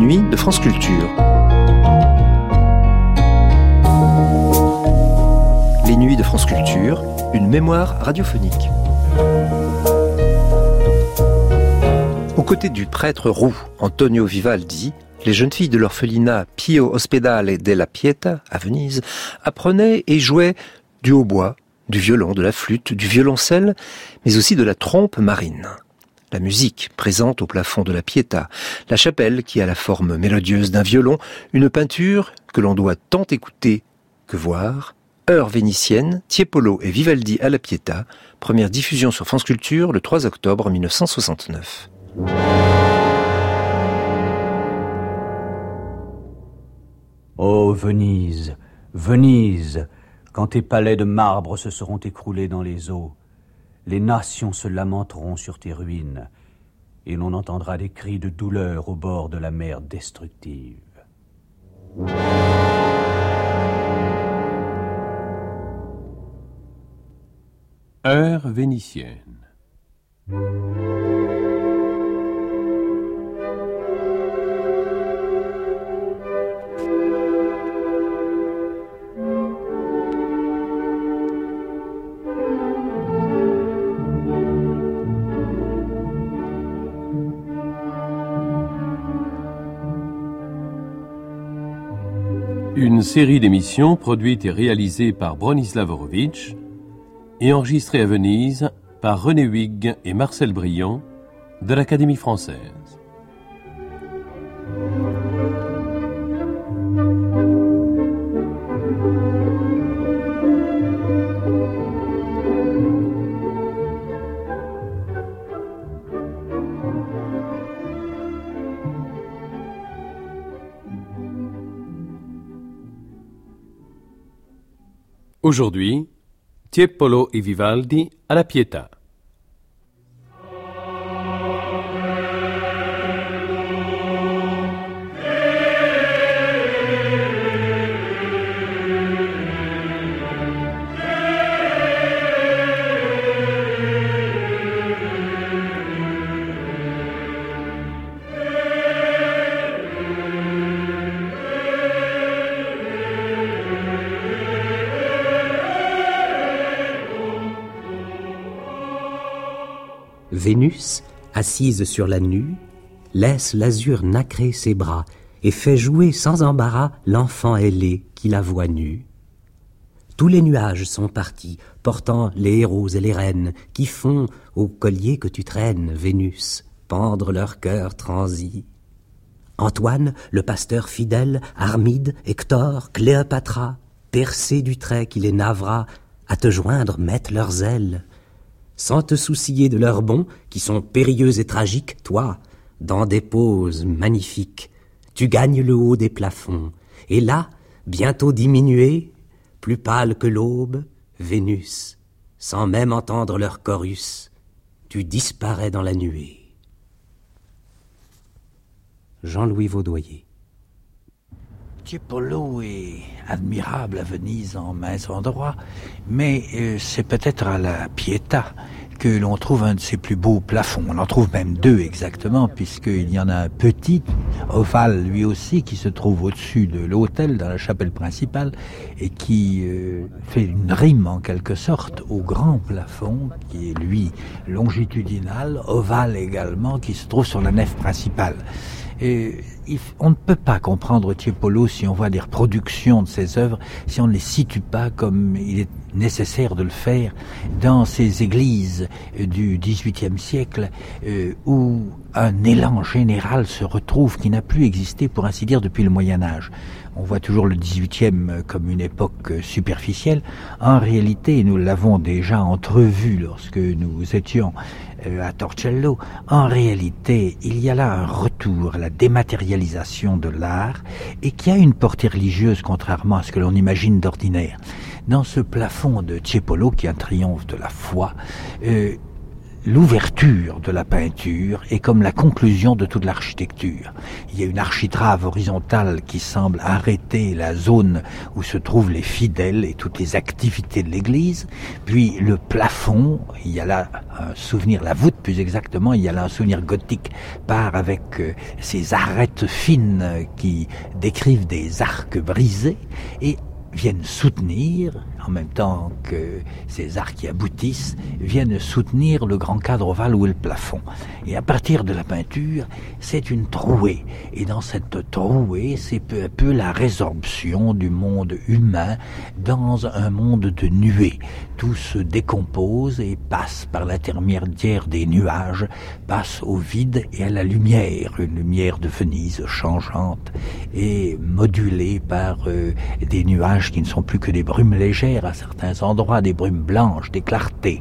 nuits de France Culture. Les nuits de France Culture, une mémoire radiophonique. Aux côtés du prêtre roux Antonio Vivaldi, les jeunes filles de l'orphelinat Pio Ospedale della Pietà, à Venise, apprenaient et jouaient du hautbois, du violon, de la flûte, du violoncelle, mais aussi de la trompe marine. La musique présente au plafond de la Pietà, la chapelle qui a la forme mélodieuse d'un violon, une peinture que l'on doit tant écouter que voir. Heure vénitienne, Tiepolo et Vivaldi à la Pietà, première diffusion sur France Culture le 3 octobre 1969. Ô Venise, Venise, quand tes palais de marbre se seront écroulés dans les eaux, les nations se lamenteront sur tes ruines, et l'on entendra des cris de douleur au bord de la mer destructive. Heure vénitienne. Une série d'émissions produites et réalisées par Bronislaw Horowitz et enregistrées à Venise par René Huyghe et Marcel Brion de l'Académie française. Aujourd'hui, Tiepolo et Vivaldi à la Pietà. Vénus, assise sur la nue, laisse l'azur nacrer ses bras et fait jouer sans embarras l'enfant ailé qui la voit nue. Tous les nuages sont partis, portant les héros et les reines qui font, au collier que tu traînes, Vénus, pendre leur cœur transi. Antoine, le pasteur fidèle, Armide, Hector, Cléopatra, percés du trait qui les navra, à te joindre mettent leurs ailes. Sans te soucier de leurs bonds, qui sont périlleux et tragiques, toi, dans des poses magnifiques, tu gagnes le haut des plafonds, et là, bientôt diminué, plus pâle que l'aube, Vénus, sans même entendre leur chorus, tu disparais dans la nuée. Jean-Louis Vaudoyer. Tiepolo est admirable à Venise en maints endroits, mais c'est peut-être à la Pietà que l'on trouve un de ses plus beaux plafonds. On en trouve même deux exactement, puisqu'il y en a un petit, ovale lui aussi, qui se trouve au-dessus de l'autel, dans la chapelle principale, et qui fait une rime en quelque sorte au grand plafond, qui est lui longitudinal, ovale également, qui se trouve sur la nef principale. On ne peut pas comprendre Tiepolo si on voit des reproductions de ses œuvres, si on ne les situe pas comme il est nécessaire de le faire dans ces églises du XVIIIe siècle où un élan général se retrouve qui n'a plus existé pour ainsi dire depuis le Moyen-Âge. On voit toujours le XVIIIe comme une époque superficielle. En réalité, nous l'avons déjà entrevu lorsque nous étions à Torcello. En réalité, il y a là un retour à la dématérialisation de l'art et qui a une portée religieuse contrairement à ce que l'on imagine d'ordinaire. Dans ce plafond de Tiepolo, qui est un triomphe de la foi, l'ouverture de la peinture est comme la conclusion de toute l'architecture. Il y a une architrave horizontale qui semble arrêter la zone où se trouvent les fidèles et toutes les activités de l'église. Puis le plafond, il y a là un souvenir, la voûte plus exactement, il y a là un souvenir gothique, part avec ces arêtes fines qui décrivent des arcs brisés et viennent soutenir, en même temps que ces arcs qui aboutissent, viennent soutenir le grand cadre ovale où est le plafond. Et à partir de la peinture, c'est une trouée. Et dans cette trouée, c'est peu à peu la résorption du monde humain dans un monde de nuées. Tout se décompose et passe par l'intermédiaire des nuages, passe au vide et à la lumière, une lumière de Venise changeante et modulée par des nuages qui ne sont plus que des brumes légères à certains endroits, des brumes blanches, des clartés.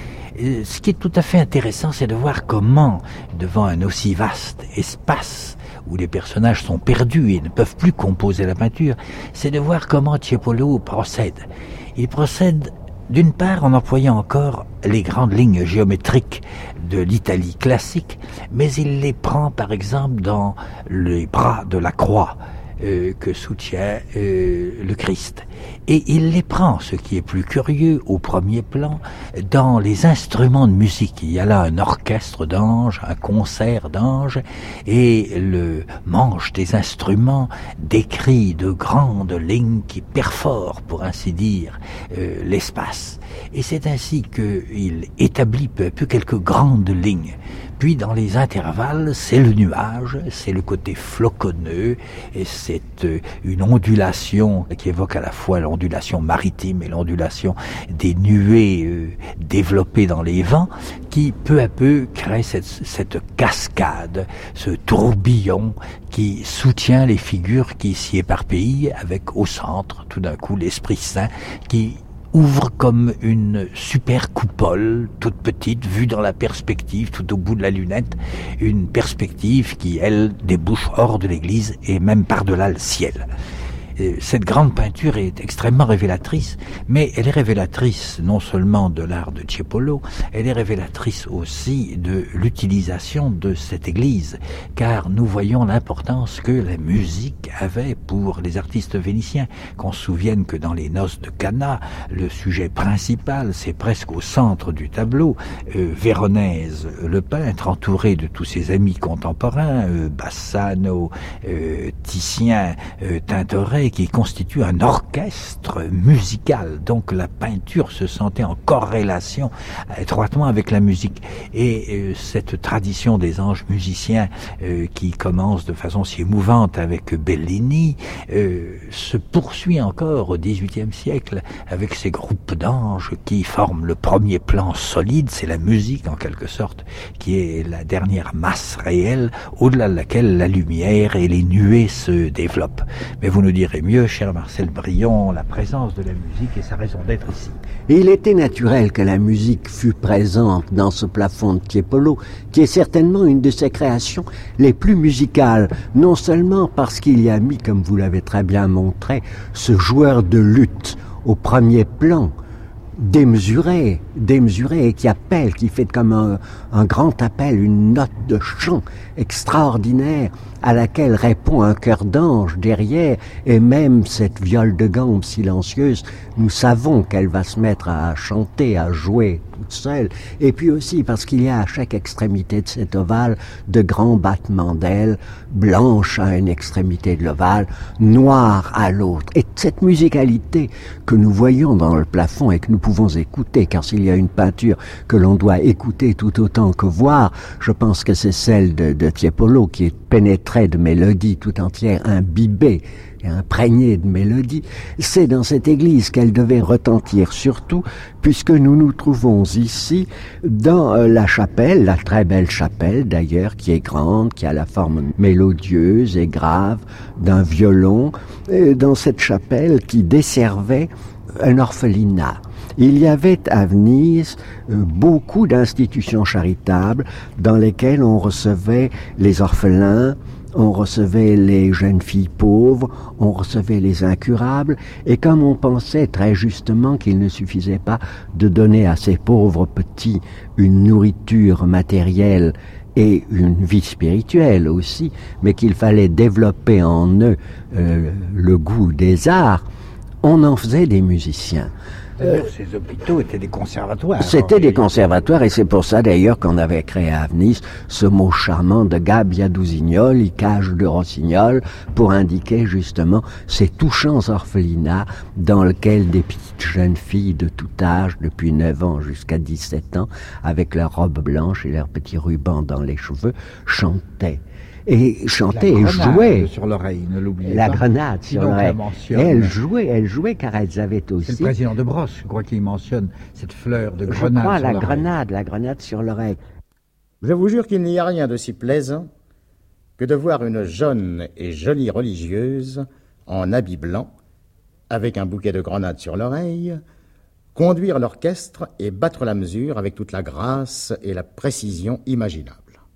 Ce qui est tout à fait intéressant, c'est de voir comment, devant un aussi vaste espace où les personnages sont perdus et ne peuvent plus composer la peinture, c'est de voir comment Tiepolo procède. Il procède d'une part en employant encore les grandes lignes géométriques de l'Italie classique, mais il les prend par exemple dans les bras de la croix que soutient le Christ. Et il les prend, ce qui est plus curieux, au premier plan, dans les instruments de musique. Il y a là un orchestre d'anges, un concert d'anges, et le manche des instruments décrit de grandes lignes qui perforent, pour ainsi dire, l'espace. Et c'est ainsi qu'il établit peu à peu quelques grandes lignes. Puis dans les intervalles, c'est le nuage, c'est le côté floconneux, et c'est une ondulation qui évoque à la fois l'ondulation maritime et l'ondulation des nuées développées dans les vents, qui peu à peu crée cette cascade, ce tourbillon qui soutient les figures qui s'y éparpillent, avec au centre tout d'un coup l'Esprit Saint qui ouvre comme une super coupole, toute petite, vue dans la perspective, tout au bout de la lunette, une perspective qui, elle, débouche hors de l'église et même par-delà le ciel. Cette grande peinture est extrêmement révélatrice, mais elle est révélatrice non seulement de l'art de Tiepolo, elle est révélatrice aussi de l'utilisation de cette église, car nous voyons l'importance que la musique avait pour les artistes vénitiens. Qu'on se souvienne que dans les noces de Cana, le sujet principal, c'est presque au centre du tableau, Véronèse, le peintre, entouré de tous ses amis contemporains, Bassano, Titien, Tintoret, qui constitue un orchestre musical. Donc la peinture se sentait en corrélation étroitement avec la musique. Et cette tradition des anges musiciens qui commence de façon si émouvante avec Bellini se poursuit encore au XVIIIe siècle avec ces groupes d'anges qui forment le premier plan solide. C'est la musique en quelque sorte qui est la dernière masse réelle au-delà de laquelle la lumière et les nuées se développent. Mais vous nous direz mieux, cher Marcel Brion, la présence de la musique et sa raison d'être ici. Et il était naturel que la musique fût présente dans ce plafond de Tiepolo, qui est certainement une de ses créations les plus musicales, non seulement parce qu'il y a mis, comme vous l'avez très bien montré, ce joueur de luth au premier plan, démesuré et qui appelle, qui fait comme un grand appel, une note de chant extraordinaire à laquelle répond un chœur d'ange derrière, et même cette viole de gambe silencieuse, nous savons qu'elle va se mettre à chanter, à jouer toute seule, et puis aussi parce qu'il y a à chaque extrémité de cet ovale de grands battements d'ailes, blanches à une extrémité de l'ovale, noires à l'autre, et cette musicalité que nous voyons dans le plafond et que nous pouvons écouter, car s'il y a une peinture que l'on doit écouter tout autant que voir, je pense que c'est celle de Tiepolo, qui est pénétrée de mélodies tout entière, imbibée et imprégnée de mélodies. C'est dans cette église qu'elle devait retentir surtout, puisque nous nous trouvons ici dans la chapelle, la très belle chapelle d'ailleurs, qui est grande, qui a la forme mélodieuse et grave d'un violon, dans cette chapelle qui desservait un orphelinat. Il y avait à Venise beaucoup d'institutions charitables dans lesquelles on recevait les orphelins, On recevait les jeunes filles pauvres, on recevait les incurables, et comme on pensait très justement qu'il ne suffisait pas de donner à ces pauvres petits une nourriture matérielle et une vie spirituelle aussi, mais qu'il fallait développer en eux le goût des arts, on en faisait des musiciens. D'ailleurs, ces hôpitaux étaient des conservatoires. C'était des conservatoires, et c'est pour ça d'ailleurs qu'on avait créé à Venise ce mot charmant de gabbia d'usignol, cage de rossignol, pour indiquer justement ces touchants orphelinats dans lesquels des petites jeunes filles de tout âge, depuis 9 ans jusqu'à 17 ans, avec leurs robes blanches et leurs petits rubans dans les cheveux, chantaient. Et chantait et jouait. Sur l'oreille, ne l'oubliez pas. La pas. grenade sur l'oreille. Elle jouait car elles avaient aussi... C'est le président de Brosse, je crois qu'il mentionne cette fleur de grenade sur l'oreille. Je crois la grenade sur l'oreille. Je vous jure qu'il n'y a rien de si plaisant que de voir une jeune et jolie religieuse en habit blanc, avec un bouquet de grenades sur l'oreille, conduire l'orchestre et battre la mesure avec toute la grâce et la précision imaginables.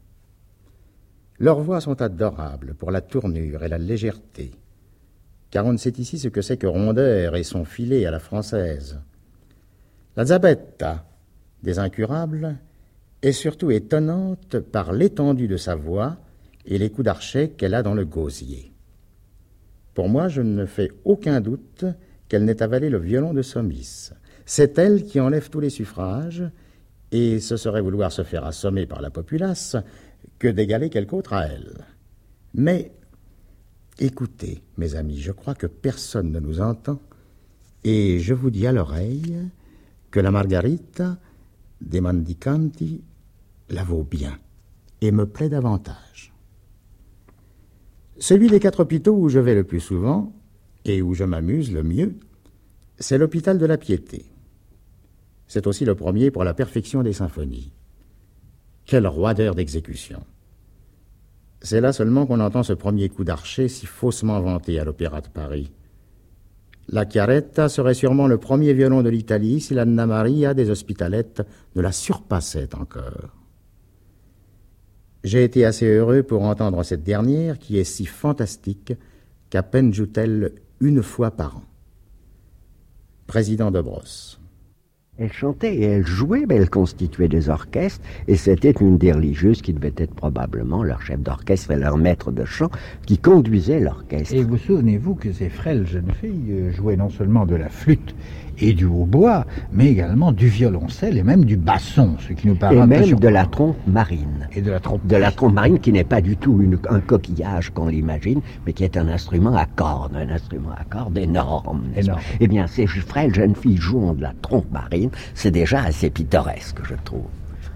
Leurs voix sont adorables pour la tournure et la légèreté, car on ne sait ici ce que c'est que rondeur et son filet à la française. La Zabetta des incurables est surtout étonnante par l'étendue de sa voix et les coups d'archet qu'elle a dans le gosier. Pour moi, je ne fais aucun doute qu'elle n'ait avalé le violon de Somis. C'est elle qui enlève tous les suffrages, et ce serait vouloir se faire assommer par la populace que d'égaler quelque autre à elle. Mais, écoutez, mes amis, je crois que personne ne nous entend, et je vous dis à l'oreille que la Margarita des Mendicanti la vaut bien, et me plaît davantage. Celui des 4 hôpitaux où je vais le plus souvent, et où je m'amuse le mieux, c'est l'hôpital de la Piété. C'est aussi le premier pour la perfection des symphonies. Quelle roideur d'exécution! C'est là seulement qu'on entend ce premier coup d'archet si faussement vanté à l'Opéra de Paris. La Chiaretta serait sûrement le premier violon de l'Italie si l'Anna Maria des Hospitalettes ne la surpassait encore. J'ai été assez heureux pour entendre cette dernière qui est si fantastique qu'à peine joue-t-elle une fois par an. Président de Brosse. Elle chantait et elle jouait, mais elle constituait des orchestres, et c'était une des religieuses qui devait être probablement leur chef d'orchestre et leur maître de chant qui conduisait l'orchestre. Et vous souvenez-vous que ces frêles jeunes filles jouaient non seulement de la flûte et du hautbois, mais également du violoncelle et même du basson, ce qui nous paraît et même de la trompe marine. Et de la trompe marine qui n'est pas du tout un coquillage qu'on l'imagine, mais qui est un instrument à cordes énorme. Eh bien, ces frêles jeunes filles jouant de la trompe marine, c'est déjà assez pittoresque, je trouve.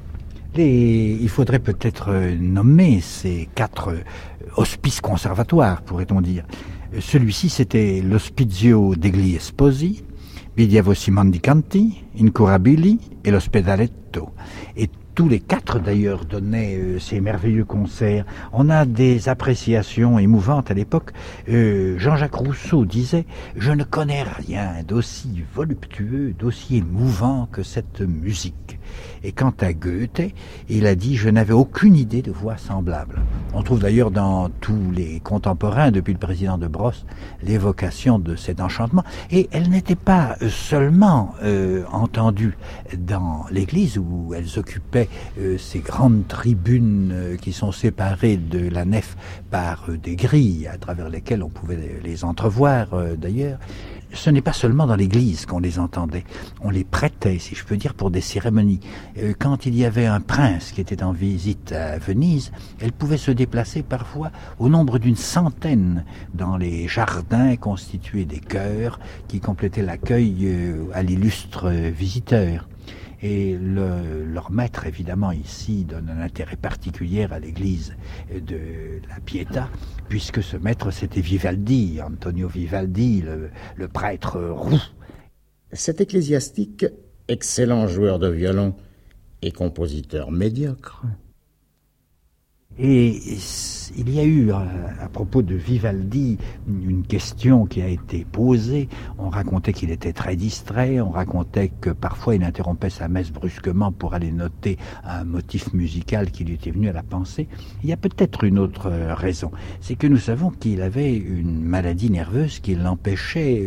Il faudrait peut-être nommer ces 4 hospices conservatoires, pourrait-on dire. Celui-ci, c'était l'Ospizio degli Sposi, Bidiavosi Mendicanti, Incurabili et l'Ospedaletto. Et tous les 4 d'ailleurs donnaient ces merveilleux concerts. On a des appréciations émouvantes à l'époque. Jean-Jacques Rousseau disait « Je ne connais rien d'aussi voluptueux, d'aussi émouvant que cette musique ». Et quant à Goethe, il a dit « Je n'avais aucune idée de voix semblable ». On trouve d'ailleurs dans tous les contemporains, depuis le président de Brosse, l'évocation de cet enchantement. Et elle n'était pas seulement entendue dans l'église où elles occupaient ces grandes tribunes qui sont séparées de la nef par des grilles à travers lesquelles on pouvait les entrevoir d'ailleurs. Ce n'est pas seulement dans l'église qu'on les entendait, on les prêtait, si je peux dire, pour des cérémonies. Quand il y avait un prince qui était en visite à Venise, elle pouvait se déplacer parfois au nombre d'une centaine dans les jardins constitués des chœurs qui complétaient l'accueil à l'illustre visiteur. Et leur maître, évidemment, ici, donne un intérêt particulier à l'église de la Pietà, puisque ce maître, c'était Vivaldi, Antonio Vivaldi, le prêtre roux. Cet ecclésiastique, excellent joueur de violon et compositeur médiocre. Et il y a eu, à propos de Vivaldi, une question qui a été posée. On racontait qu'il était très distrait, on racontait que parfois il interrompait sa messe brusquement pour aller noter un motif musical qui lui était venu à la pensée. Il y a peut-être une autre raison, c'est que nous savons qu'il avait une maladie nerveuse qui l'empêchait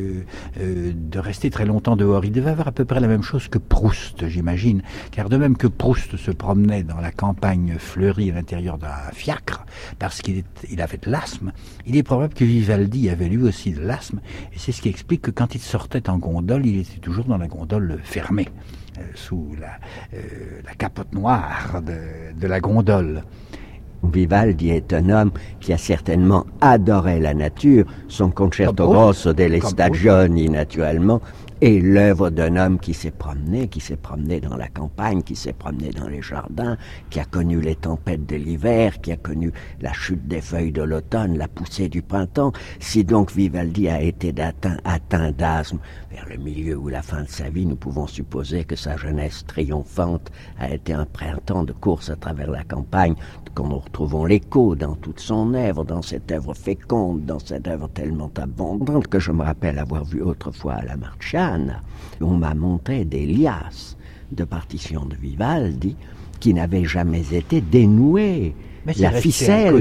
de rester très longtemps dehors. Il devait avoir à peu près la même chose que Proust, j'imagine, car de même que Proust se promenait dans la campagne fleurie à l'intérieur d'un fiacre, parce qu'il avait de l'asthme, il est probable que Vivaldi avait lui aussi de l'asthme, et c'est ce qui explique que quand il sortait en gondole, il était toujours dans la gondole fermée, sous la capote noire de la gondole. Vivaldi est un homme qui a certainement adoré la nature, son Concerto Grosso delle Stagioni naturellement, et l'œuvre d'un homme qui s'est promené dans la campagne, qui s'est promené dans les jardins, qui a connu les tempêtes de l'hiver, qui a connu la chute des feuilles de l'automne, la poussée du printemps. Si donc Vivaldi a été atteint d'asthme vers le milieu ou la fin de sa vie, nous pouvons supposer que sa jeunesse triomphante a été un printemps de course à travers la campagne, quand nous retrouvons l'écho dans toute son œuvre, dans cette œuvre féconde, dans cette œuvre tellement abondante que je me rappelle avoir vu autrefois à la Marciana. On m'a montré des liasses de partitions de Vivaldi qui n'avaient jamais été dénouées. La ficelle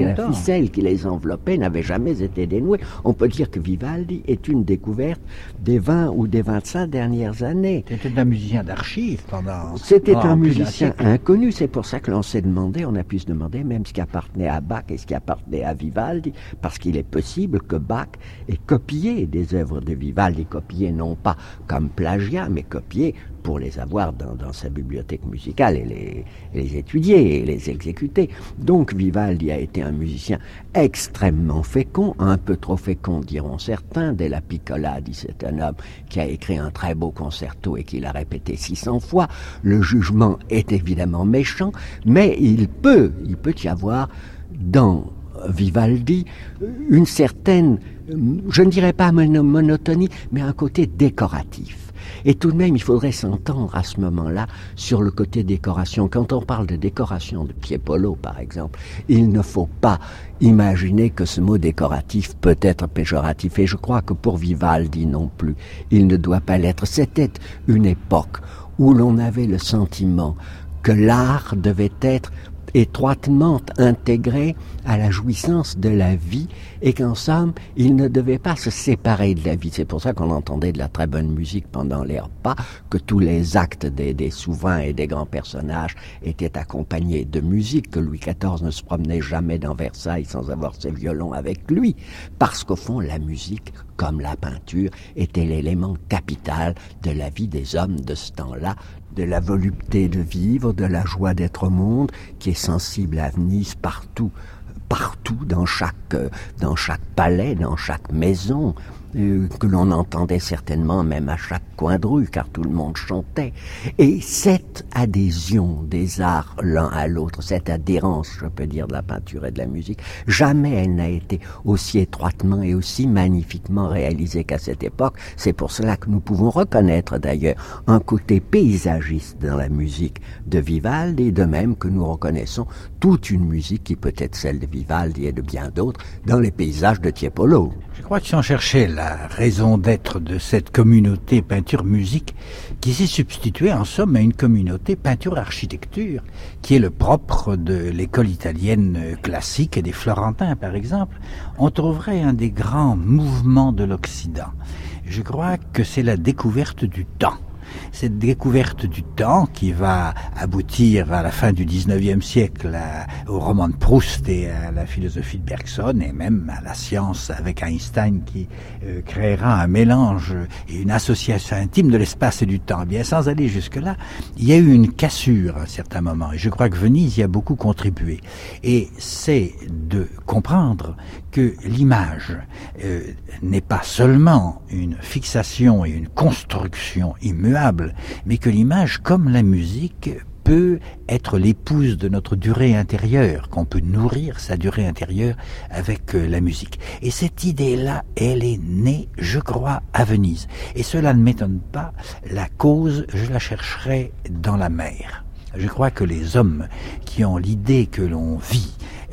qui les enveloppait n'avait jamais été dénouée. On peut dire que Vivaldi est une découverte des 20 ou des 25 dernières années. C'était un musicien d'archives pendant... C'était un musicien inconnu, c'est pour ça que l'on s'est demandé, on a pu se demander même ce qui appartenait à Bach et ce qui appartenait à Vivaldi, parce qu'il est possible que Bach ait copié des œuvres de Vivaldi, copié non pas comme plagiat, mais copié pour les avoir dans sa bibliothèque musicale et les étudier et les exécuter. Donc Vivaldi a été un musicien extrêmement fécond, un peu trop fécond diront certains. Della Piccola dit c'est un homme qui a écrit un très beau concerto et qui l'a répété 600 fois. Le jugement est évidemment méchant, mais il peut y avoir dans Vivaldi une certaine, je ne dirais pas monotonie, mais un côté décoratif. Et tout de même, il faudrait s'entendre à ce moment-là sur le côté décoration. Quand on parle de décoration de Tiepolo, par exemple, il ne faut pas imaginer que ce mot décoratif peut être péjoratif. Et je crois que pour Vivaldi non plus, il ne doit pas l'être. C'était une époque où l'on avait le sentiment que l'art devait être étroitement intégré à la jouissance de la vie et qu'en somme, il ne devait pas se séparer de la vie. C'est pour ça qu'on entendait de la très bonne musique pendant les repas, que tous les actes des souverains et des grands personnages étaient accompagnés de musique, que Louis XIV ne se promenait jamais dans Versailles sans avoir ses violons avec lui, parce qu'au fond, la musique, comme la peinture, était l'élément capital de la vie des hommes de ce temps-là, de la volupté de vivre, de la joie d'être au monde, qui est sensible à Venise partout, dans chaque palais, dans chaque maison, que l'on entendait certainement même à chaque coin de rue, car tout le monde chantait. Et cette adhésion des arts l'un à l'autre, cette adhérence, je peux dire, de la peinture et de la musique, jamais elle n'a été aussi étroitement et aussi magnifiquement réalisée qu'à cette époque. C'est pour cela que nous pouvons reconnaître d'ailleurs un côté paysagiste dans la musique de Vivaldi, de même que nous reconnaissons toute une musique qui peut être celle de Vivaldi et de bien d'autres dans les paysages de Tiepolo. Je crois que si on cherchait la raison d'être de cette communauté peinture-musique qui s'est substituée en somme à une communauté peinture-architecture, qui est le propre de l'école italienne classique et des Florentins par exemple, on trouverait un des grands mouvements de l'Occident. Je crois que c'est la découverte du temps. Cette découverte du temps qui va aboutir à la fin du 19e siècle au roman de Proust et à la philosophie de Bergson et même à la science avec Einstein qui créera un mélange et une association intime de l'espace et du temps. Eh bien, sans aller jusque-là, il y a eu une cassure à un certain moment et je crois que Venise y a beaucoup contribué. Et c'est de comprendre que l'image n'est pas seulement une fixation et une construction immuable, mais que l'image, comme la musique, peut être l'épouse de notre durée intérieure, qu'on peut nourrir sa durée intérieure avec la musique. Et cette idée-là, elle est née, je crois, à Venise. Et cela ne m'étonne pas, la cause, je la chercherai dans la mer. Je crois que les hommes qui ont l'idée que l'on vit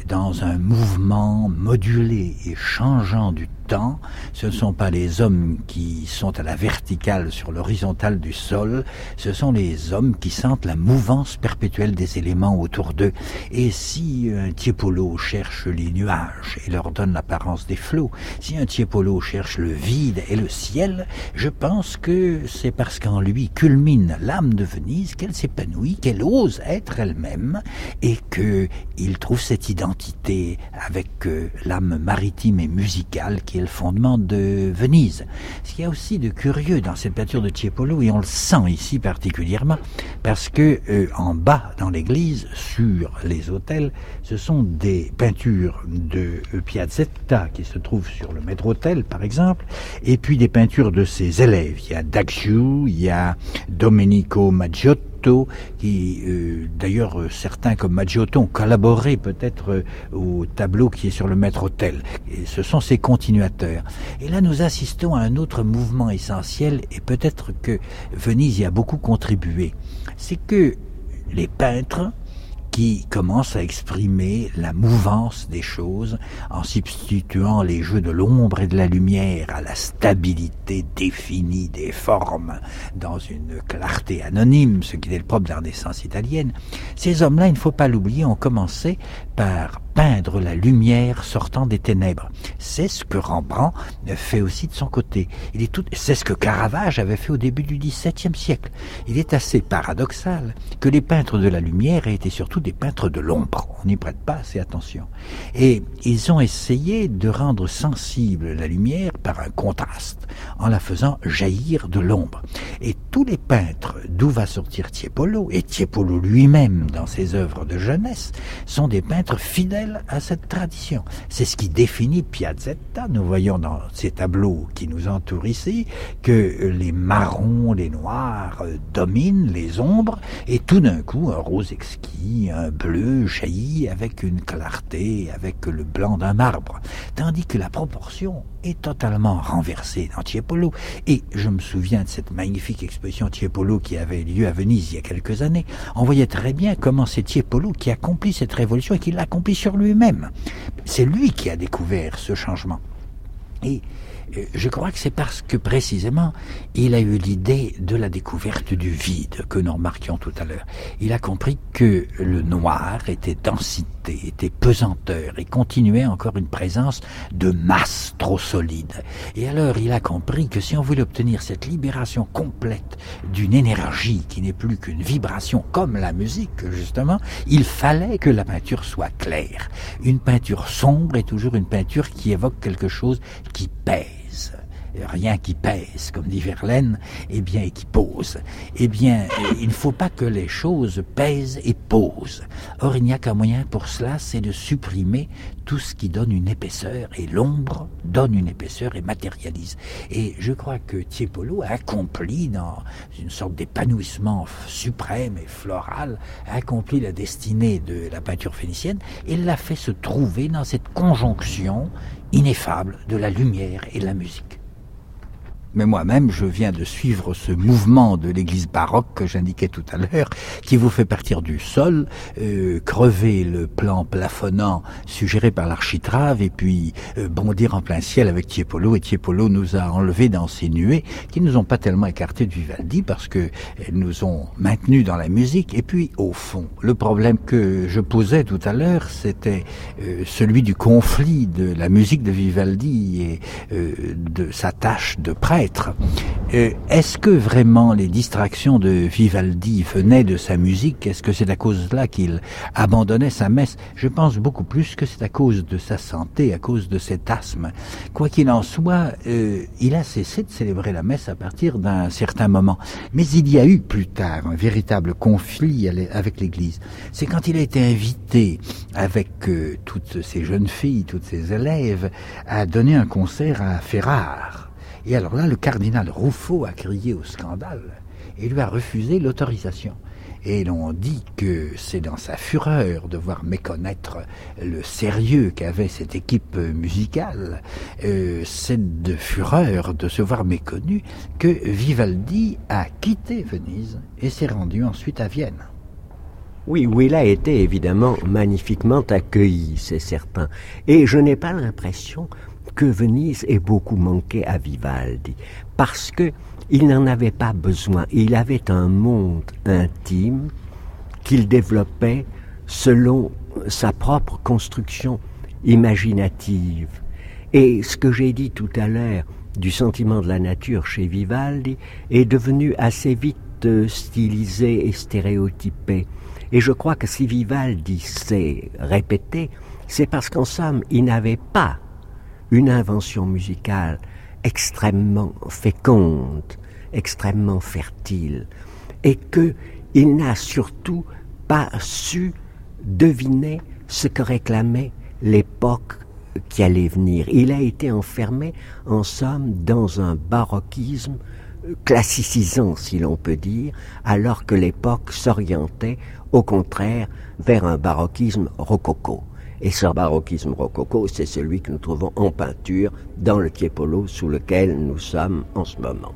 dans un mouvement modulé et changeant du temps. Ce ne sont pas les hommes qui sont à la verticale sur l'horizontale du sol, ce sont les hommes qui sentent la mouvance perpétuelle des éléments autour d'eux. Et si un Tiepolo cherche les nuages et leur donne l'apparence des flots, si un Tiepolo cherche le vide et le ciel, je pense que c'est parce qu'en lui culmine l'âme de Venise, qu'elle s'épanouit, qu'elle ose être elle-même, et qu'il trouve cette identité avec l'âme maritime et musicale qui est le fondement de Venise. Ce qu'il y a aussi de curieux dans cette peinture de Tiepolo, et on le sent ici particulièrement, parce que en bas dans l'église, sur les autels, ce sont des peintures de Piazzetta qui se trouvent sur le maître-autel par exemple, et puis des peintures de ses élèves. Il y a Daxiu, il y a Domenico Maggiotto, qui d'ailleurs certains comme Maggiotto ont collaboré peut-être au tableau qui est sur le maître-autel. Et ce sont ses continuateurs. Et là nous assistons à un autre mouvement essentiel, et peut-être que Venise y a beaucoup contribué. C'est que les peintres qui commence à exprimer la mouvance des choses en substituant les jeux de l'ombre et de la lumière à la stabilité définie des formes dans une clarté anonyme, ce qui est le propre de la Renaissance italienne. Ces hommes-là, il ne faut pas l'oublier, ont commencé par peindre la lumière sortant des ténèbres. C'est ce que Rembrandt fait aussi de son côté. C'est ce que Caravage avait fait au début du XVIIe siècle. Il est assez paradoxal que les peintres de la lumière aient été surtout des peintres de l'ombre. On n'y prête pas assez attention. Et ils ont essayé de rendre sensible la lumière par un contraste, en la faisant jaillir de l'ombre. Et tous les peintres d'où va sortir Tiepolo, et Tiepolo lui-même dans ses œuvres de jeunesse, sont des peintres fidèles à cette tradition. C'est ce qui définit Piazzetta. Nous voyons dans ces tableaux qui nous entourent ici que les marrons, les noirs dominent les ombres, et tout d'un coup un rose exquis, un bleu jaillit avec une clarté, avec le blanc d'un marbre, tandis que la proportion est totalement renversée dans Tiepolo. Et je me souviens de cette magnifique exposition Tiepolo qui avait lieu à Venise il y a quelques années. On voyait très bien comment c'est Tiepolo qui accomplit cette révolution et qui l'accomplit sur lui-même. C'est lui qui a découvert ce changement. Et je crois que c'est parce que précisément il a eu l'idée de la découverte du vide que nous remarquions tout à l'heure. Il a compris que le noir était densité, était pesanteur, et continuait encore une présence de masse trop solide. Et alors il a compris que si on voulait obtenir cette libération complète d'une énergie qui n'est plus qu'une vibration comme la musique justement, il fallait que la peinture soit claire. Une peinture sombre est toujours une peinture qui évoque quelque chose qui pèse. Rien qui pèse, comme dit Verlaine, et qui pose. Il ne faut pas que les choses pèsent et posent. Or, il n'y a qu'un moyen pour cela, c'est de supprimer tout ce qui donne une épaisseur, et l'ombre donne une épaisseur et matérialise. Et je crois que Tiepolo a accompli, dans une sorte d'épanouissement suprême et floral, a accompli la destinée de la peinture phénicienne, et l'a fait se trouver dans cette conjonction ineffable de la lumière et de la musique. Mais moi-même, je viens de suivre ce mouvement de l'église baroque que j'indiquais tout à l'heure, qui vous fait partir du sol, crever le plan plafonnant suggéré par l'architrave, et puis bondir en plein ciel avec Tiepolo. Et Tiepolo nous a enlevés dans ces nuées qui nous ont pas tellement écartés de Vivaldi, parce que elles nous ont maintenus dans la musique. Et puis, au fond, le problème que je posais tout à l'heure, c'était celui du conflit de la musique de Vivaldi et de sa tâche de prêtre. Est-ce que vraiment les distractions de Vivaldi venaient de sa musique? Est-ce que c'est à cause de là qu'il abandonnait sa messe? Je pense beaucoup plus que c'est à cause de sa santé, à cause de cet asthme. Quoi qu'il en soit, il a cessé de célébrer la messe à partir d'un certain moment. Mais il y a eu plus tard un véritable conflit avec l'Église. C'est quand il a été invité avec toutes ces jeunes filles, toutes ces élèves, à donner un concert à Ferrare. Et alors là, le cardinal Ruffo a crié au scandale et lui a refusé l'autorisation. Et l'on dit que c'est dans sa fureur de voir méconnaître le sérieux qu'avait cette équipe musicale, cette fureur de se voir méconnu, que Vivaldi a quitté Venise et s'est rendu ensuite à Vienne. Oui, où il a été évidemment magnifiquement accueilli, c'est certain. Et je n'ai pas l'impression que Venise ait beaucoup manqué à Vivaldi, parce que il n'en avait pas besoin. Il avait un monde intime qu'il développait selon sa propre construction imaginative. Et ce que j'ai dit tout à l'heure du sentiment de la nature chez Vivaldi est devenu assez vite stylisé et stéréotypé. Et je crois que si Vivaldi s'est répété, c'est parce qu'en somme, il n'avait pas une invention musicale extrêmement féconde, extrêmement fertile, et qu'il n'a surtout pas su deviner ce que réclamait l'époque qui allait venir. Il a été enfermé, en somme, dans un baroquisme classicisant, si l'on peut dire, alors que l'époque s'orientait, au contraire, vers un baroquisme rococo. Et ce baroquisme rococo, c'est celui que nous trouvons en peinture dans le Tiepolo sous lequel nous sommes en ce moment.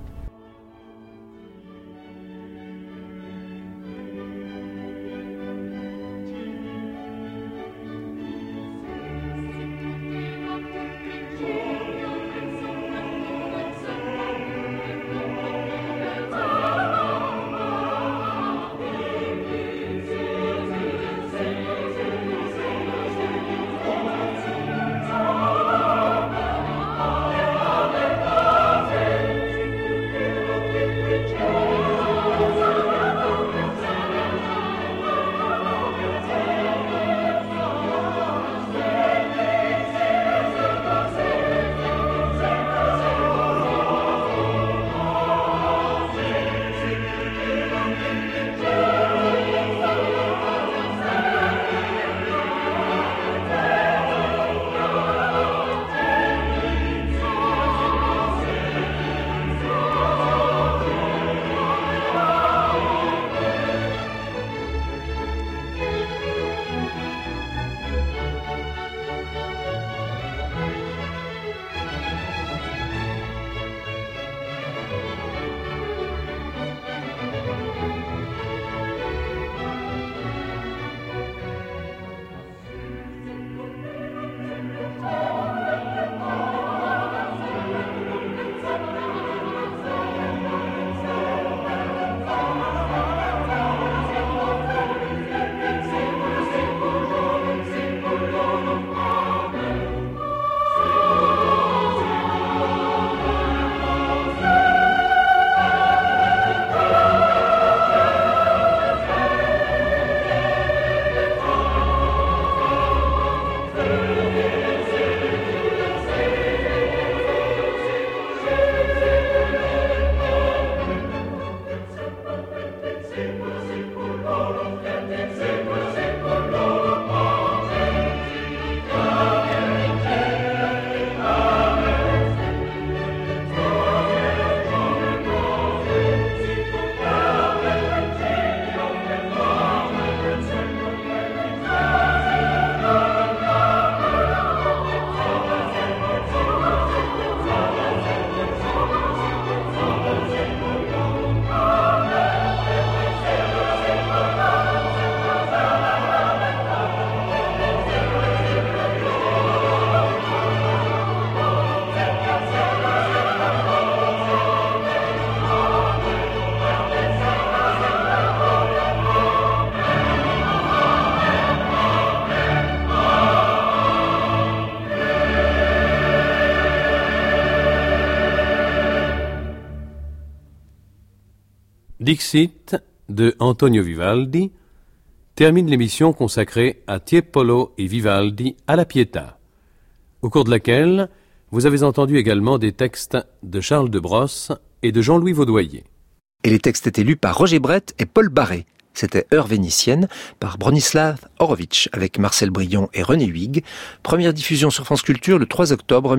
Dixit de Antonio Vivaldi termine l'émission consacrée à Tiepolo et Vivaldi à la Pietà, au cours de laquelle vous avez entendu également des textes de Charles de Brosse et de Jean-Louis Vaudoyer. Et les textes étaient lus par Roger Brett et Paul Barré. C'était Heure vénitienne par Bronislav Horowitz avec Marcel Brion et René Huyghe. Première diffusion sur France Culture le 3 octobre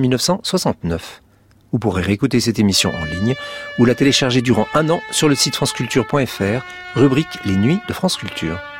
1969. Vous pourrez réécouter cette émission en ligne ou la télécharger durant 1 an sur le site franceculture.fr, rubrique Les Nuits de France Culture.